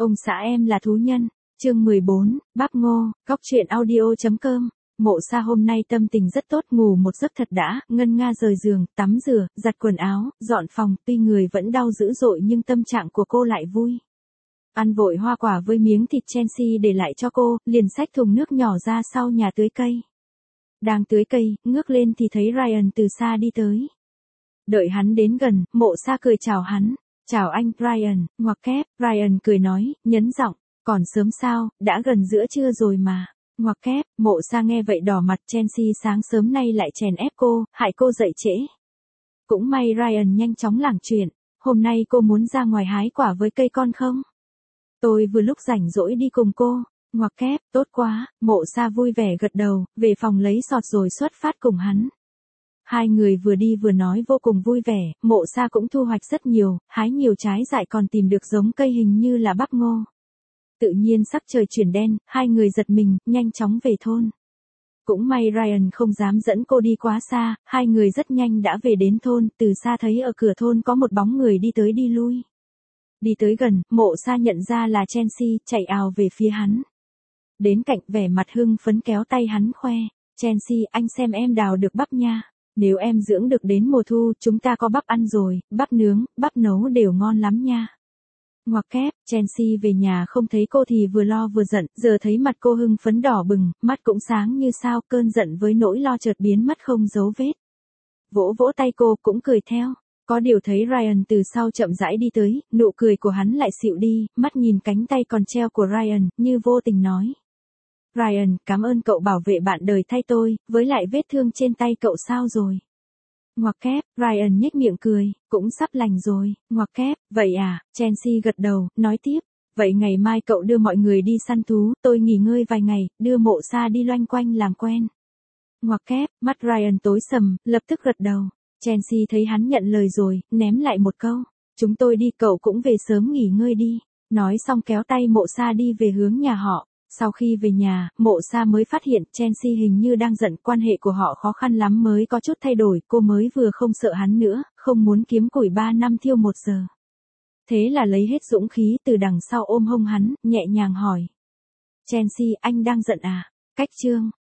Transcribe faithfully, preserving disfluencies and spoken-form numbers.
Ông xã em là thú nhân. Chương mười bốn, Bắp Ngô, Cóc truyện audio.com. Mộ Sa hôm nay tâm tình rất tốt, ngủ một giấc thật đã, ngân nga rời giường, tắm rửa, giặt quần áo, dọn phòng, tuy người vẫn đau dữ dội nhưng tâm trạng của cô lại vui. Ăn vội hoa quả với miếng thịt Chelsea để lại cho cô, liền xách thùng nước nhỏ ra sau nhà tưới cây. Đang tưới cây, ngước lên thì thấy Ryan từ xa đi tới. Đợi hắn đến gần, Mộ Sa cười chào hắn. Chào anh, Ryan, ngoặc kép, Ryan cười nói, nhấn giọng, còn sớm sao, đã gần giữa trưa rồi mà. Ngoặc kép, Mộ Sa nghe vậy đỏ mặt, Chelsea sáng sớm nay lại chèn ép cô, hại cô dậy trễ. Cũng may Ryan nhanh chóng lảng chuyện, hôm nay cô muốn ra ngoài hái quả với cây con không? Tôi vừa lúc rảnh rỗi đi cùng cô. Ngoặc kép, tốt quá, Mộ Sa vui vẻ gật đầu, về phòng lấy sọt rồi xuất phát cùng hắn. Hai người vừa đi vừa nói vô cùng vui vẻ, Mộ Sa cũng thu hoạch rất nhiều, hái nhiều trái dại còn tìm được giống cây hình như là bắp ngô. Tự nhiên sắc trời chuyển đen, hai người giật mình, nhanh chóng về thôn. Cũng may Ryan không dám dẫn cô đi quá xa, hai người rất nhanh đã về đến thôn, từ xa thấy ở cửa thôn có một bóng người đi tới đi lui. Đi tới gần, Mộ Sa nhận ra là Chelsea, chạy ào về phía hắn. Đến cạnh vẻ mặt hưng phấn kéo tay hắn khoe, Chelsea, anh xem em đào được bắp nha. Nếu em dưỡng được đến mùa thu, chúng ta có bắp ăn rồi, bắp nướng, bắp nấu đều ngon lắm nha. Ngoặc kép, Chelsea về nhà không thấy cô thì vừa lo vừa giận, giờ thấy mặt cô hưng phấn đỏ bừng, mắt cũng sáng như sao, cơn giận với nỗi lo chợt biến mất không dấu vết. Vỗ vỗ tay cô cũng cười theo, có điều thấy Ryan từ sau chậm rãi đi tới, nụ cười của hắn lại xịu đi, mắt nhìn cánh tay còn treo của Ryan, như vô tình nói. Ryan, cảm ơn cậu bảo vệ bạn đời thay tôi, với lại vết thương trên tay cậu sao rồi? Ngoặc kép, Ryan nhếch miệng cười, cũng sắp lành rồi. Ngoặc kép, vậy à, Chelsea gật đầu, nói tiếp, vậy ngày mai cậu đưa mọi người đi săn thú, tôi nghỉ ngơi vài ngày, đưa Mộ Sa đi loanh quanh làm quen. Ngoặc kép, mắt Ryan tối sầm, lập tức gật đầu. Chelsea thấy hắn nhận lời rồi, ném lại một câu, chúng tôi đi, cậu cũng về sớm nghỉ ngơi đi. Nói xong kéo tay Mộ Sa đi về hướng nhà họ. Sau khi về nhà, Mộ Sa mới phát hiện Chelsea hình như đang giận, quan hệ của họ khó khăn lắm mới có chút thay đổi, cô mới vừa không sợ hắn nữa, không muốn kiếm củi ba năm thiêu một giờ. Thế là lấy hết dũng khí từ đằng sau ôm hông hắn, nhẹ nhàng hỏi. Chelsea, anh đang giận à? Cách chương.